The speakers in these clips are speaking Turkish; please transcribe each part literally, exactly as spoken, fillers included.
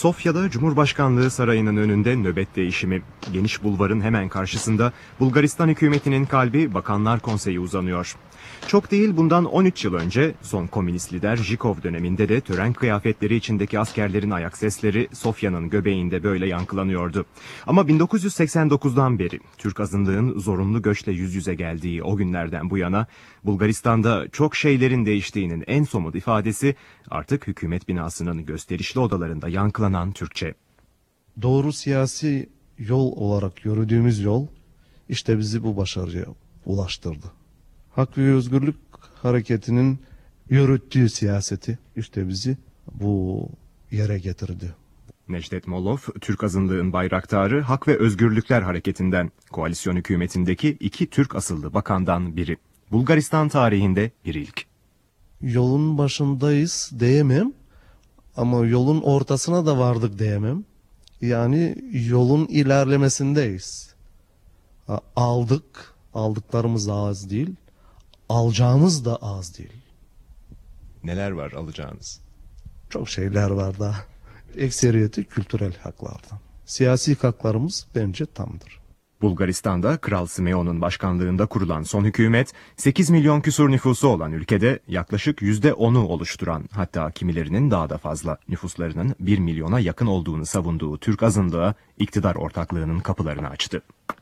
Sofya'da Cumhurbaşkanlığı Sarayı'nın önünde nöbet değişimi. Geniş bulvarın hemen karşısında Bulgaristan hükümetinin kalbi Bakanlar Konseyi uzanıyor. Çok değil bundan on üç yıl önce son komünist lider Zhivkov döneminde de tören kıyafetleri içindeki askerlerin ayak sesleri Sofya'nın göbeğinde böyle yankılanıyordu. Ama bin dokuz yüz seksen dokuzdan beri Türk azınlığın zorunlu göçle yüz yüze geldiği o günlerden bu yana Bulgaristan'da çok şeylerin değiştiğinin en somut ifadesi artık hükümet binasının gösterişli odalarında yankılanan Türkçe. Doğru siyasi yol olarak yürüdüğümüz yol işte bizi bu başarıya ulaştırdı. Hak ve Özgürlük Hareketi'nin yürüttüğü siyaseti işte bizi bu yere getirdi. Necdet Molov, Türk azınlığın bayraktarı Hak ve Özgürlükler Hareketi'nden, koalisyon hükümetindeki iki Türk asıllı bakandan biri. Bulgaristan tarihinde bir ilk. Yolun başındayız diyemem ama yolun ortasına da vardık diyemem. Yani yolun ilerlemesindeyiz. Aldık, aldıklarımız az değil. Alacağımız da az değil. Neler var alacağınız? Çok şeyler var da. Ekseriyeti kültürel haklardan. Siyasi haklarımız bence tamdır. Bulgaristan'da Kral Simeon'un başkanlığında kurulan son hükümet, sekiz milyon küsur nüfusu olan ülkede yaklaşık yüzde onu oluşturan, hatta kimilerinin daha da fazla nüfuslarının bir milyona yakın olduğunu savunduğu Türk azınlığa iktidar ortaklığının kapılarını açtı.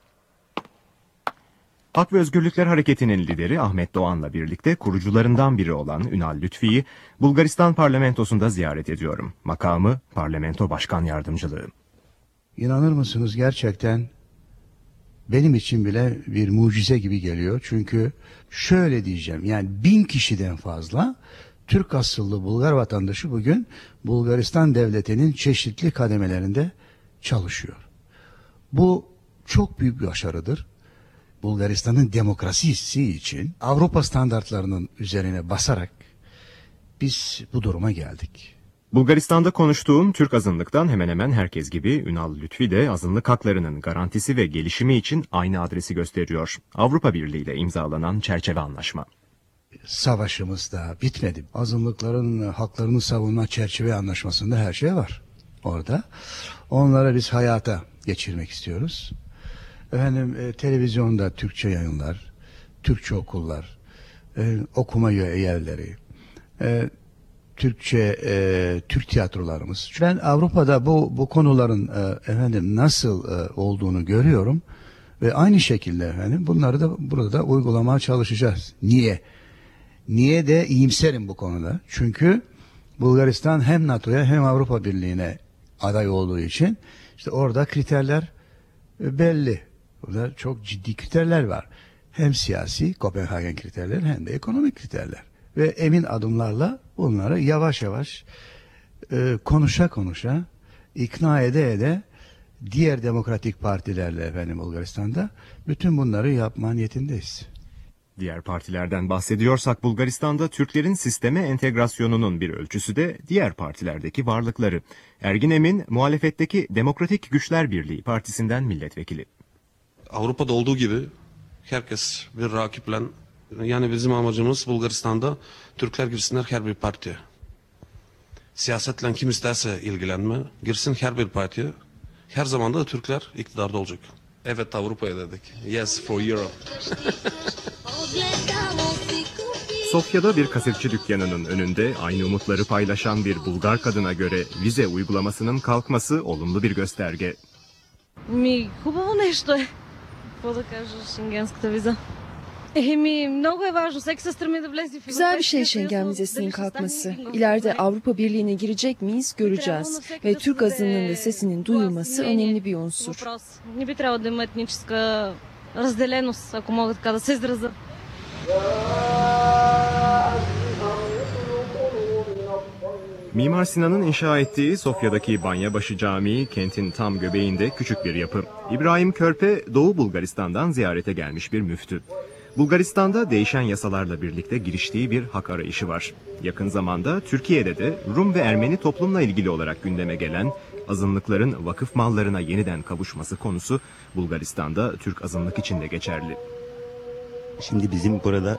Hak ve Özgürlükler Hareketi'nin lideri Ahmet Doğan'la birlikte kurucularından biri olan Ünal Lütfi'yi Bulgaristan parlamentosunda ziyaret ediyorum. Makamı parlamento başkan yardımcılığı. İnanır mısınız, gerçekten benim için bile bir mucize gibi geliyor. Çünkü şöyle diyeceğim, yani bin kişiden fazla Türk asıllı Bulgar vatandaşı bugün Bulgaristan devletinin çeşitli kademelerinde çalışıyor. Bu çok büyük bir başarıdır. Bulgaristan'ın demokrasisi için Avrupa standartlarının üzerine basarak biz bu duruma geldik. Bulgaristan'da konuştuğum Türk azınlıktan hemen hemen herkes gibi Ünal Lütfi de azınlık haklarının garantisi ve gelişimi için aynı adresi gösteriyor. Avrupa Birliği ile imzalanan çerçeve anlaşma. Savaşımız da bitmedi. Azınlıkların haklarını savunma çerçeve anlaşmasında her şey var orada. Onları biz hayata geçirmek istiyoruz. Efendim e, televizyonda Türkçe yayınlar, Türkçe okullar, e, okuma yerleri, e, Türkçe e, Türk tiyatrolarımız. Ben Avrupa'da bu bu konuların e, efendim nasıl e, olduğunu görüyorum ve aynı şekilde efendim bunları da burada da uygulamaya çalışacağız. Niye? Niye de iyimserim bu konuda? Çünkü Bulgaristan hem NATO'ya hem Avrupa Birliği'ne aday olduğu için işte orada kriterler e, belli. Burada çok ciddi kriterler var. Hem siyasi Kopenhagen kriterleri hem de ekonomik kriterler. Ve emin adımlarla bunları yavaş yavaş e, konuşa konuşa, ikna ede ede diğer demokratik partilerle efendim Bulgaristan'da bütün bunları yapma niyetindeyiz. Diğer partilerden bahsediyorsak Bulgaristan'da Türklerin sisteme entegrasyonunun bir ölçüsü de diğer partilerdeki varlıkları. Ergin Emin, muhalefetteki Demokratik Güçler Birliği Partisi'nden milletvekili. Avrupa'da olduğu gibi herkes bir rakiple, yani bizim amacımız Bulgaristan'da Türkler girsinler her bir partiye. Siyasetle kim isterse ilgilenme, girsin her bir partiye. Her zaman da Türkler iktidarda olacak. Evet Avrupa'ya dedik. Yes for Europe. Sofya'da bir kasetçi dükkanının önünde aynı umutları paylaşan bir Bulgar kadına göre vize uygulamasının kalkması olumlu bir gösterge. Ми хубаво нещо е. Какво да кажа, шенгенската виза? Еми, много е важно. Всеки се стреми да влезе в Güzel bir şey Schengen vizesinin kalkması. İleride Avrupa Birliği'ne girecek miyiz göreceğiz. Ve Türk azınlığının da sesinin duyulması önemli bir unsur. Не би трябвало да има етническа разделеност, ако мога така да се изразя. Mimar Sinan'ın inşa ettiği Sofya'daki Banyabaşı Camii kentin tam göbeğinde küçük bir yapı. İbrahim Körpe Doğu Bulgaristan'dan ziyarete gelmiş bir müftü. Bulgaristan'da değişen yasalarla birlikte giriştiği bir hak arayışı var. Yakın zamanda Türkiye'de de Rum ve Ermeni toplumla ilgili olarak gündeme gelen azınlıkların vakıf mallarına yeniden kavuşması konusu Bulgaristan'da Türk azınlık için de geçerli. Şimdi bizim burada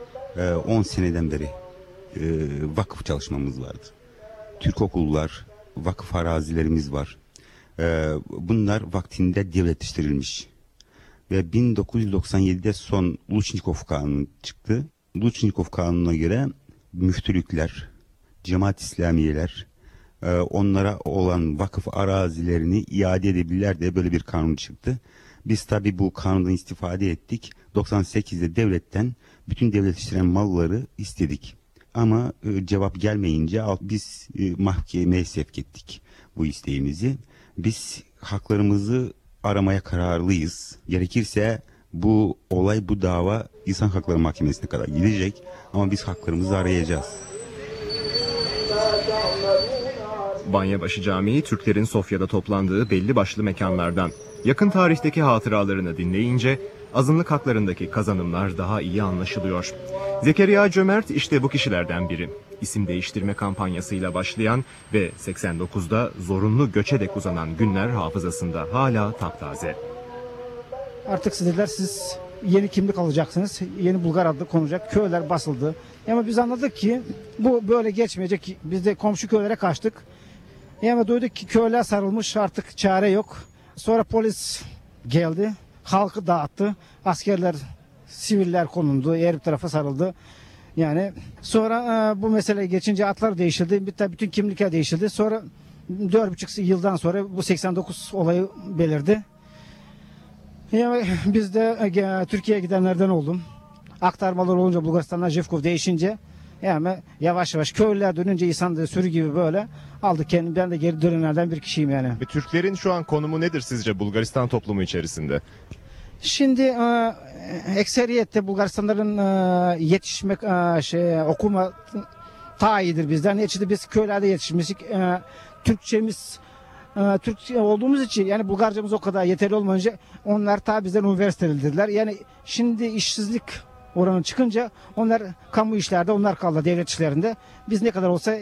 on seneden beri vakıf çalışmamız vardı. Türk okullar, vakıf arazilerimiz var. Ee, bunlar vaktinde devletleştirilmiş. Ve bin dokuz yüz doksan yedide son Luçnikov Kanunu çıktı. Luçnikov Kanunu'na göre müftülükler, cemaat İslamiyeler e, onlara olan vakıf arazilerini iade edebilirler diye böyle bir kanun çıktı. Biz tabi bu kanundan istifade ettik. doksan sekizde devletten bütün devletleştiren malları istedik. Ama e, cevap gelmeyince biz e, mahkemeye sevk ettik bu isteğimizi. Biz haklarımızı aramaya kararlıyız. Gerekirse bu olay, bu dava İnsan Hakları Mahkemesi'ne kadar gidecek. Ama biz haklarımızı arayacağız. Banyabaşı Camii, Türklerin Sofya'da toplandığı belli başlı mekanlardan. Yakın tarihteki hatıralarını dinleyince azınlık haklarındaki kazanımlar daha iyi anlaşılıyor. Zekeriya Cömert işte bu kişilerden biri. İsim değiştirme kampanyasıyla başlayan ve seksen dokuzda zorunlu göçe dek uzanan günler hafızasında hala taptaze. Artık sizler siz yeni kimlik alacaksınız. Yeni Bulgar adı konacak. Köyler basıldı. Ama biz anladık ki bu böyle geçmeyecek. Biz de komşu köylere kaçtık. Yani duyduk ki köyler sarılmış, artık çare yok. Sonra polis geldi. Halkı dağıttı. Askerler, siviller konuldu. Her bir tarafa sarıldı. Yani sonra e, bu mesele geçince atlar değişildi. Bir bütün kimlikler değişildi. Sonra dört buçuk yıldan sonra bu seksen dokuz olayı belirdi. Yani biz de e, Türkiye'ye gidenlerden oldum. Aktarmalar olunca Bulgaristan'dan Jevkov değişince yani yavaş yavaş köylüler dönünce insan da sürü gibi böyle aldı kendimi. Ben de geri dönenlerden bir kişiyim yani. Ve Türklerin şu an konumu nedir sizce Bulgaristan toplumu içerisinde? Şimdi e, ekseriyette Bulgaristanların e, yetişme, e, şey, okuma daha iyidir bizden. Neticede biz köylerde yetişmiştik. E, Türkçemiz e, Türk olduğumuz için yani Bulgarcamız o kadar yeterli olmayınca onlar ta bizden üniversitelediler. Yani şimdi işsizlik oranı çıkınca onlar kamu işlerde, onlar kaldı devlet işlerinde. Biz ne kadar olsa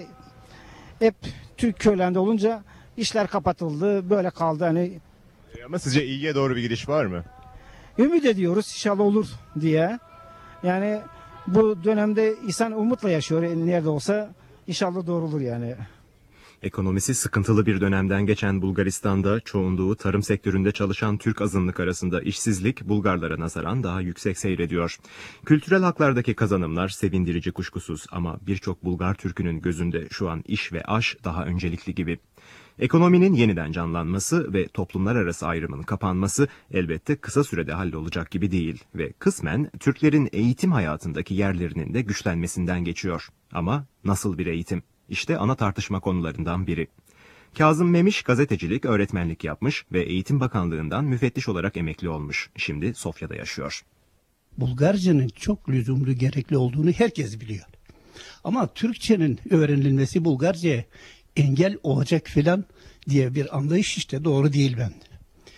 hep Türk köylerinde olunca işler kapatıldı, böyle kaldı. Hani Ama sizce iyiye doğru bir gidiş var mı? ümit ediyoruz inşallah olur diye. Yani bu dönemde insan umutla yaşıyor. Nerede olsa inşallah doğru olur yani. Ekonomisi sıkıntılı bir dönemden geçen Bulgaristan'da çoğunluğu tarım sektöründe çalışan Türk azınlık arasında işsizlik Bulgarlara nazaran daha yüksek seyrediyor. Kültürel haklardaki kazanımlar sevindirici kuşkusuz ama birçok Bulgar Türk'ünün gözünde şu an iş ve aş daha öncelikli gibi. Ekonominin yeniden canlanması ve toplumlar arası ayrımın kapanması elbette kısa sürede hallolacak gibi değil ve kısmen Türklerin eğitim hayatındaki yerlerinin de güçlenmesinden geçiyor. Ama nasıl bir eğitim? İşte ana tartışma konularından biri. Kazım Memiş gazetecilik, öğretmenlik yapmış ve Eğitim Bakanlığı'ndan müfettiş olarak emekli olmuş. Şimdi Sofya'da yaşıyor. Bulgarcanın çok lüzumlu, gerekli olduğunu herkes biliyor. Ama Türkçenin öğrenilmesi Bulgarca'ya engel olacak filan diye bir anlayış işte doğru değil bende.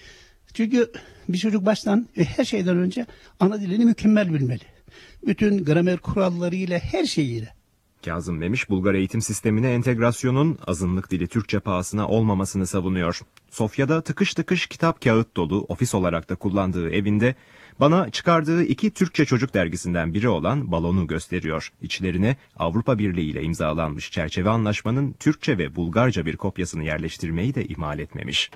Çünkü bir çocuk baştan her şeyden önce ana dilini mükemmel bilmeli. Bütün gramer kurallarıyla, her şeyiyle. Kazım Memiş, Bulgar eğitim sistemine entegrasyonun azınlık dili Türkçe pahasına olmamasını savunuyor. Sofya'da tıkış tıkış kitap kağıt dolu, ofis olarak da kullandığı evinde bana çıkardığı iki Türkçe çocuk dergisinden biri olan Balon'u gösteriyor. İçlerine Avrupa Birliği ile imzalanmış çerçeve anlaşmanın Türkçe ve Bulgarca bir kopyasını yerleştirmeyi de ihmal etmemiş.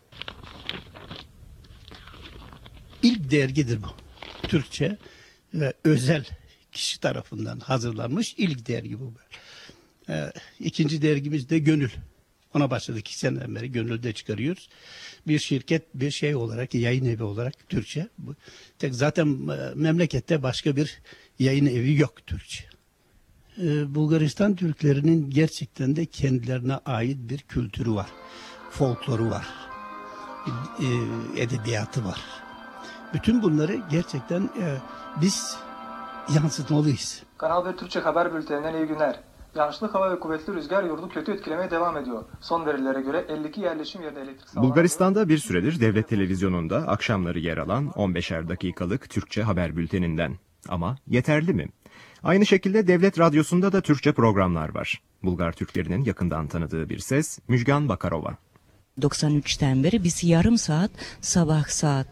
İlk dergidir bu. Türkçe ve özel kişi tarafından hazırlanmış ilk dergi bu. Ee, ikinci dergimiz de Gönül. Ona başladık iki seneden beri Gönül'de çıkarıyoruz. Bir şirket, bir şey olarak, yayın evi olarak Türkçe. Bu, tek zaten e, memlekette başka bir yayın evi yok Türkçe. Ee, Bulgaristan Türklerinin gerçekten de kendilerine ait bir kültürü var. Folkloru var. E, edebiyatı var. Bütün bunları gerçekten e, biz yansıtmalıyız. Kanal bir Türkçe haber bülteninden iyi günler. Yağışlı hava ve kuvvetli rüzgar yurdu kötü etkilemeye devam ediyor. Son verilere göre elli iki yerleşim yerine elektrik sağlanıyor. Bulgaristan'da bir süredir devlet televizyonunda akşamları yer alan on beşer dakikalık Türkçe haber bülteninden. Ama yeterli mi? Aynı şekilde devlet radyosunda da Türkçe programlar var. Bulgar Türklerinin yakından tanıdığı bir ses Müjgan Bakarova. doksan üçten beri biz yarım saat sabah saat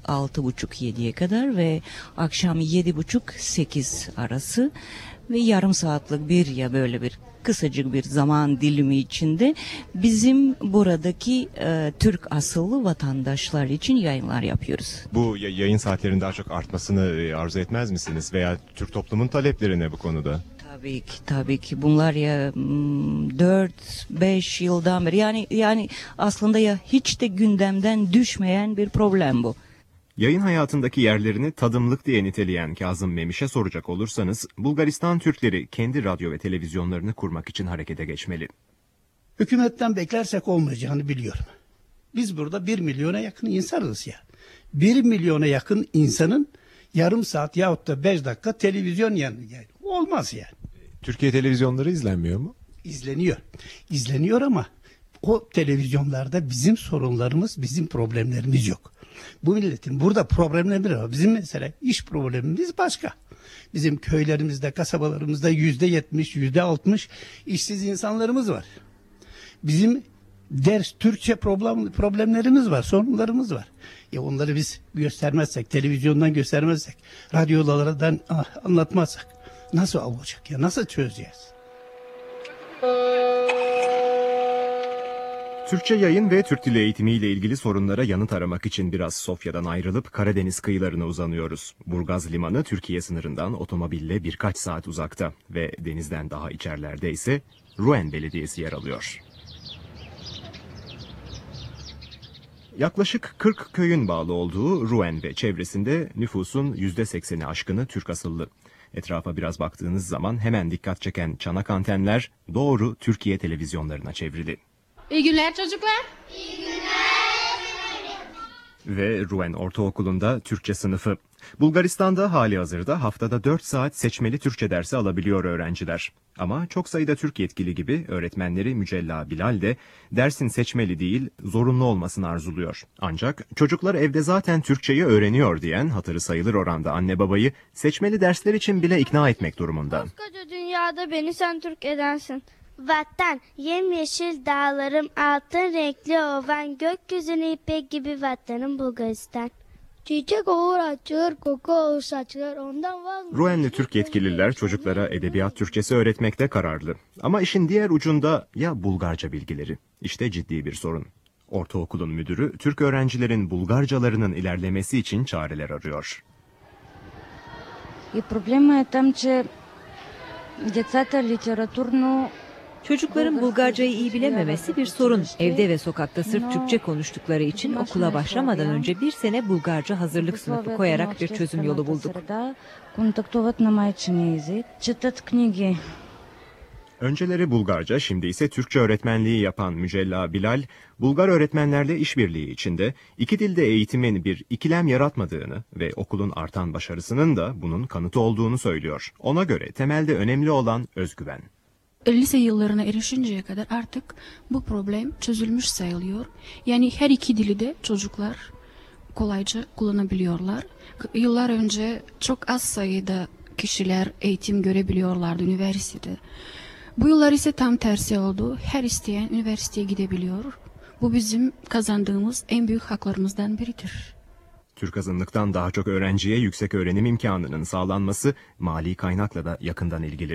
altı buçuk yediye kadar ve akşam yedi buçuk sekiz arası ve yarım saatlik bir ya böyle bir kısacık bir zaman dilimi içinde bizim buradaki e, Türk asıllı vatandaşlar için yayınlar yapıyoruz. Bu yayın saatlerinin daha çok artmasını arzu etmez misiniz? Veya Türk toplumun talepleri ne bu konuda? Tabii ki, tabii ki bunlar ya dört beş yıldan beri yani yani aslında ya hiç de gündemden düşmeyen bir problem bu. Yayın hayatındaki yerlerini tadımlık diye niteleyen Kazım Memiş'e soracak olursanız, Bulgaristan Türkleri kendi radyo ve televizyonlarını kurmak için harekete geçmeli. Hükümetten beklersek olmayacağını biliyorum. Biz burada bir milyona yakın insanız ya. Bir milyona yakın insanın yarım saat yahut da beş dakika televizyon yanı yani. Olmaz yani. Türkiye televizyonları izlenmiyor mu? İzleniyor. İzleniyor ama o televizyonlarda bizim sorunlarımız, bizim problemlerimiz yok. Bu milletin burada problemleri var. Bizim mesela iş problemimiz başka. Bizim köylerimizde, kasabalarımızda yüzde yetmiş, yüzde altmış işsiz insanlarımız var. Bizim ders, Türkçe problem, problemlerimiz var, sorunlarımız var. Ya onları biz göstermezsek, televizyondan göstermezsek, radyolardan anlatmazsak nasıl olacak ya? Nasıl çözeceğiz? Türkçe yayın ve Türk dili eğitimiyle ilgili sorunlara yanıt aramak için biraz Sofya'dan ayrılıp Karadeniz kıyılarına uzanıyoruz. Burgaz Limanı Türkiye sınırından otomobille birkaç saat uzakta ve denizden daha içerlerde ise Rouen Belediyesi yer alıyor. Yaklaşık kırk köyün bağlı olduğu Rouen ve çevresinde nüfusun yüzde sekseni aşkını Türk asıllı. Etrafa biraz baktığınız zaman hemen dikkat çeken çanak antenler doğru Türkiye televizyonlarına çevrili. İyi günler çocuklar. İyi günler. Ve Rouen Ortaokulu'nda Türkçe sınıfı. Bulgaristan'da hali hazırda haftada dört saat seçmeli Türkçe dersi alabiliyor öğrenciler. Ama çok sayıda Türk yetkili gibi öğretmenleri Mücella Bilal de dersin seçmeli değil zorunlu olmasını arzuluyor. Ancak çocuklar evde zaten Türkçeyi öğreniyor diyen hatırı sayılır oranda anne babayı seçmeli dersler için bile ikna etmek durumunda. Koskoca dünyada beni sen Türk edensin. Vatan, yemyeşil dağlarım, altın renkli ovan, gökyüzünü ipek gibi vatanım Bulgaristan. Çiçek olur açılır, koku olur saçılır, ondan vazgeçilmez. Rouenli Türk yetkililer çocuklara edebiyat Türkçesi öğretmekte kararlı. Ama işin diğer ucunda ya Bulgarca bilgileri. İşte ciddi bir sorun. Ortaokulun müdürü Türk öğrencilerin Bulgarcalarının ilerlemesi için çareler arıyor. И проблема е там, че децата литературно. Çocukların Bulgarcayı iyi bilememesi bir sorun. Evde ve sokakta sırf Türkçe konuştukları için okula başlamadan önce bir sene Bulgarca hazırlık sınıfı koyarak bir çözüm yolu bulduk. Önceleri Bulgarca, şimdi ise Türkçe öğretmenliği yapan Mücella Bilal, Bulgar öğretmenlerle işbirliği içinde iki dilde eğitimin bir ikilem yaratmadığını ve okulun artan başarısının da bunun kanıtı olduğunu söylüyor. Ona göre temelde önemli olan özgüven. Lise yıllarına erişinceye kadar artık bu problem çözülmüş sayılıyor. Yani her iki dili de çocuklar kolayca kullanabiliyorlar. Yıllar önce çok az sayıda kişiler eğitim görebiliyorlardı üniversitede. Bu yıllar ise tam tersi oldu. Her isteyen üniversiteye gidebiliyor. Bu bizim kazandığımız en büyük haklarımızdan biridir. Türk azınlıktan daha çok öğrenciye yüksek öğrenim imkanının sağlanması mali kaynakla da yakından ilgili.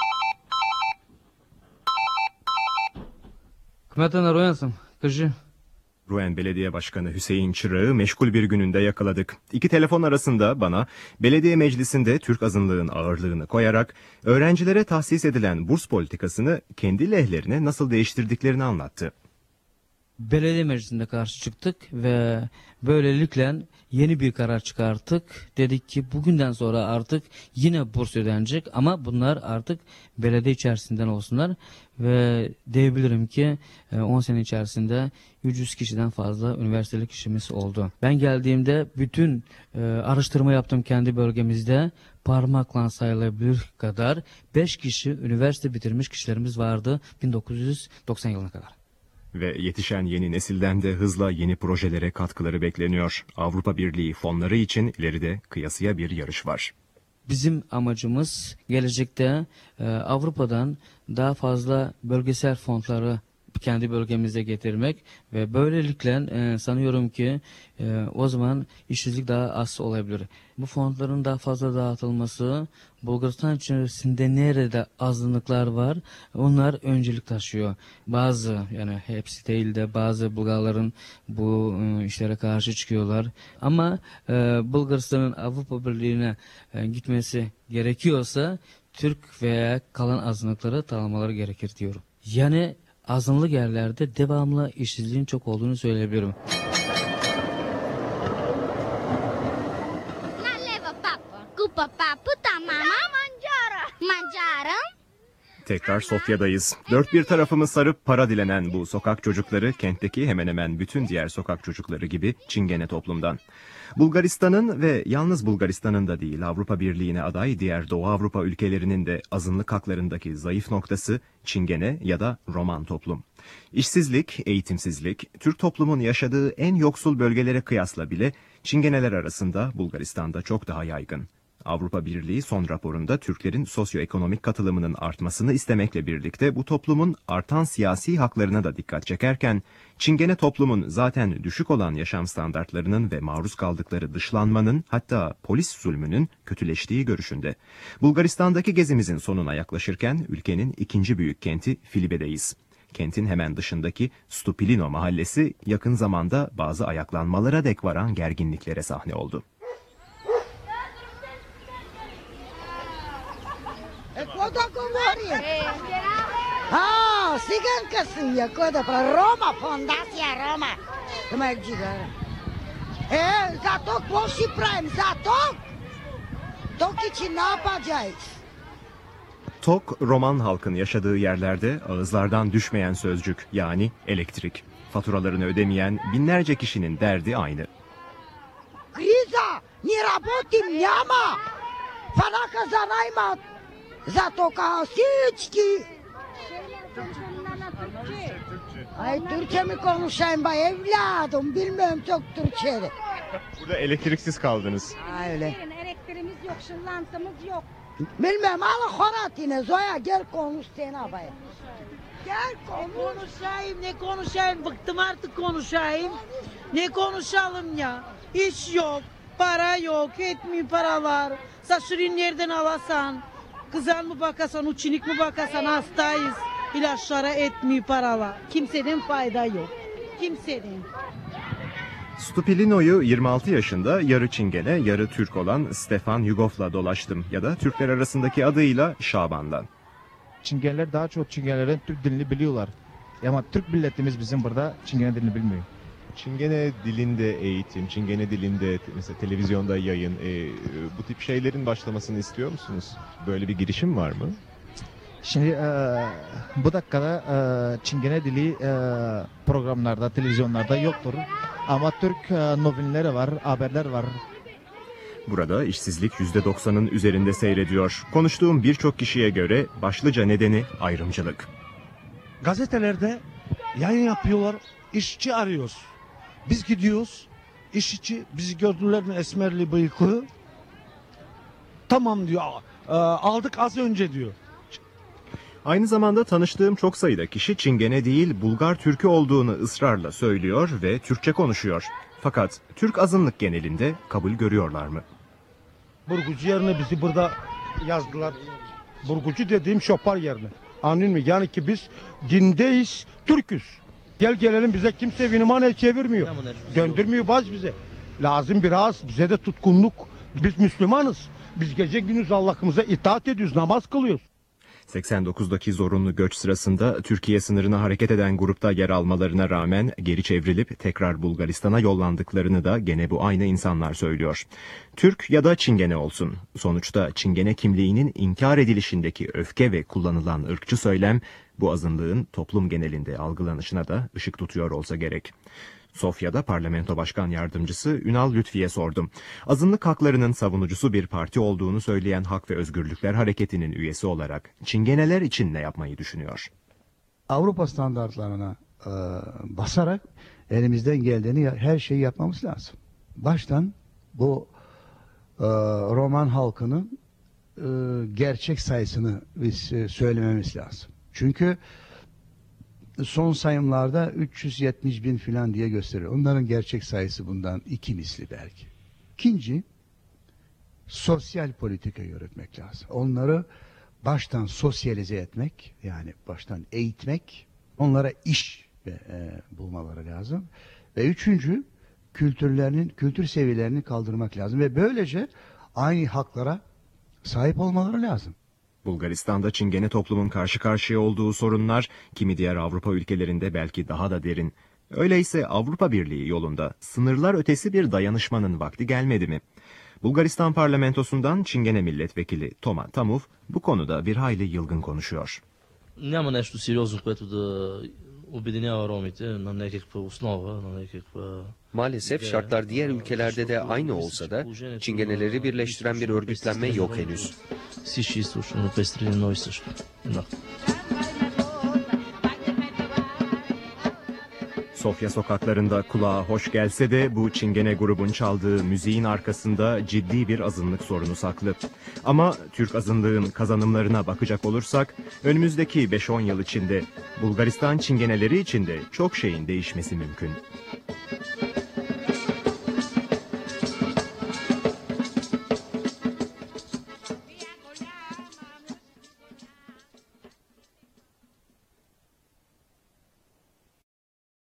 Kmetana Rowen'sın, кажи. Rouen Belediye Başkanı Hüseyin Çırak'ı meşgul bir gününde yakaladık. İki telefon arasında bana belediye meclisinde Türk azınlığın ağırlığını koyarak öğrencilere tahsis edilen burs politikasını kendi lehlerine nasıl değiştirdiklerini anlattı. Belediye meclisinde karşı çıktık ve böylelikle yeni bir karar çıkarttık. Dedik ki bugünden sonra artık yine burs ödenecek ama bunlar artık belediye içerisinden olsunlar. Ve diyebilirim ki on sene içerisinde üç yüz kişiden fazla üniversiteli kişimiz oldu. Ben geldiğimde bütün e, araştırma yaptım kendi bölgemizde. Parmakla sayılabilir kadar beş kişi üniversite bitirmiş kişilerimiz vardı bin dokuz yüz doksan yılına kadar. Ve yetişen yeni nesilden de hızla yeni projelere katkıları bekleniyor. Avrupa Birliği fonları için ileride kıyasıya bir yarış var. Bizim amacımız gelecekte e, Avrupa'dan daha fazla bölgesel fonları kendi bölgemize getirmek ve böylelikle e, sanıyorum ki e, o zaman işsizlik daha az olabilir. Bu fondların daha fazla dağıtılması, Bulgaristan içerisinde nerede azınlıklar var onlar öncelik taşıyor. Bazı, yani hepsi değil de bazı Bulgarların bu e, işlere karşı çıkıyorlar. Ama e, Bulgaristan'ın Avrupa Birliği'ne e, gitmesi gerekiyorsa Türk veya kalan azınlıkları tanımaları gerekir diyorum. Yani azınlık yerlerde devamlı işsizliğin çok olduğunu söyleyebilirim. Tekrar Sofya'dayız. Dört bir tarafımı sarıp para dilenen bu sokak çocukları kentteki hemen hemen bütün diğer sokak çocukları gibi Çingene toplumdan. Bulgaristan'ın ve yalnız Bulgaristan'ın da değil Avrupa Birliği'ne aday diğer Doğu Avrupa ülkelerinin de azınlık haklarındaki zayıf noktası Çingene ya da Roman toplum. İşsizlik, eğitimsizlik, Türk toplumun yaşadığı en yoksul bölgelere kıyasla bile Çingeneler arasında Bulgaristan'da çok daha yaygın. Avrupa Birliği son raporunda Türklerin sosyoekonomik katılımının artmasını istemekle birlikte bu toplumun artan siyasi haklarına da dikkat çekerken, Çingene toplumun zaten düşük olan yaşam standartlarının ve maruz kaldıkları dışlanmanın hatta polis zulmünün kötüleştiği görüşünde. Bulgaristan'daki gezimizin sonuna yaklaşırken ülkenin ikinci büyük kenti Filibe'deyiz. Kentin hemen dışındaki Stupilino mahallesi yakın zamanda bazı ayaklanmalara dek varan gerginliklere sahne oldu. Кода говори? А, циганка си я, кода про Рома, фондация Рома. Тумак джигара. Е, зато какво си правим? Зато? Токи чи нападжайız. Tok, Roman halkın yaşadığı yerlerde ağızlardan düşmeyen sözcük, yani elektrik. Faturalarını ödemeyen binlerce kişinin derdi aynı. Kriza, не работим, няма. Фанака за наймат. Зато ка всички. Ay Türkçe mi konuşayım bay evladım, bilmiyorum çok Türkçe. Burada elektriksiz kaldınız. Ha öyle. Elektriğimiz yok, şınlantımız yok. Bilmem ala horatine Zoya gel konuş sen abaya. Gel konuş. Konuşayım ne konuşayım, bıktım artık konuşayım. Ne konuşalım ya, iş yok, para yok, etmiyor paralar. Saçırın nereden alasan, kızan mı bakasan, uçinik mi bakasan hastayız. İlaçlara etmiyor paralar. Kimseden fayda yok. Kimseden. Stupilino'yu yirmi altı yaşında yarı Çingene, yarı Türk olan Stefan Yugov'la dolaştım ya da Türkler arasındaki adıyla Şaban'dan. Çingeneler daha çok Çingenelerin Türk dilini biliyorlar. Ama Türk milletimiz bizim burada Çingene dilini bilmiyor. Çingene dilinde eğitim, Çingene dilinde mesela televizyonda yayın, e, bu tip şeylerin başlamasını istiyor musunuz? Böyle bir girişim var mı? Şimdi e, bu dakikada e, Çingene dili e, programlarda, televizyonlarda yoktur. Ama Türk e, novinleri var, haberler var. Burada işsizlik yüzde doksanın üzerinde seyrediyor. Konuştuğum birçok kişiye göre başlıca nedeni ayrımcılık. Gazetelerde yayın yapıyorlar, işçi arıyoruz. Biz gidiyoruz, işçi bizi gördüler mi esmerli bıyıklı? Tamam diyor, aldık az önce diyor. Aynı zamanda tanıştığım çok sayıda kişi Çingene değil Bulgar Türk'ü olduğunu ısrarla söylüyor ve Türkçe konuşuyor. Fakat Türk azınlık genelinde kabul görüyorlar mı? Burgucu yerine bizi burada yazdılar. Burgucu dediğim şopar yerine. Anladın mı? Yani ki biz dindeyiz, Türk'üz. Gel gelelim bize kimse vinimane çevirmiyor. Döndürmüyor baz bize. Lazım biraz bize de tutkunluk. Biz Müslümanız. Biz gece gündüz Allah'ımıza itaat ediyoruz, namaz kılıyoruz. seksen dokuzdaki zorunlu göç sırasında Türkiye sınırına hareket eden grupta yer almalarına rağmen geri çevrilip tekrar Bulgaristan'a yollandıklarını da gene bu aynı insanlar söylüyor. Türk ya da Çingene olsun. Sonuçta Çingene kimliğinin inkar edilişindeki öfke ve kullanılan ırkçı söylem bu azınlığın toplum genelinde algılanışına da ışık tutuyor olsa gerek. Sofya'da Parlamento Başkan Yardımcısı Ünal Lütfi'ye sordum. Azınlık haklarının savunucusu bir parti olduğunu söyleyen Hak ve Özgürlükler Hareketi'nin üyesi olarak Çingeneler için ne yapmayı düşünüyor? Avrupa standartlarına e, basarak elimizden geldiğini her şeyi yapmamız lazım. Baştan bu e, Roman halkının e, gerçek sayısını biz e, söylememiz lazım. Çünkü son sayımlarda üç yüz yetmiş bin falan diye gösteriyor. Onların gerçek sayısı bundan iki misli belki. İkinci, sosyal politika yürütmek lazım. Onları baştan sosyalize etmek, yani baştan eğitmek, onlara iş e, bulmaları lazım. Ve üçüncü, kültürlerinin, kültür seviyelerini kaldırmak lazım. Ve böylece aynı haklara sahip olmaları lazım. Bulgaristan'da Çingene toplumun karşı karşıya olduğu sorunlar kimi diğer Avrupa ülkelerinde belki daha da derin. Öyleyse Avrupa Birliği yolunda sınırlar ötesi bir dayanışmanın vakti gelmedi mi? Bulgaristan parlamentosundan Çingene milletvekili Toma Tamov bu konuda bir hayli yılgın konuşuyor. Няма нещо сериозно, което да обединява ромите на някаква основа, на някаква... Maalesef şartlar diğer ülkelerde de aynı olsa da Çingeneleri birleştiren bir örgütlenme yok henüz. Всички източно пестри едно и също. Sofya sokaklarında kulağa hoş gelse de bu Çingene grubun çaldığı müziğin arkasında ciddi bir azınlık sorunu saklı. Ama Türk azınlığın kazanımlarına bakacak olursak önümüzdeki beş on yıl içinde Bulgaristan Çingeneleri için de çok şeyin değişmesi mümkün.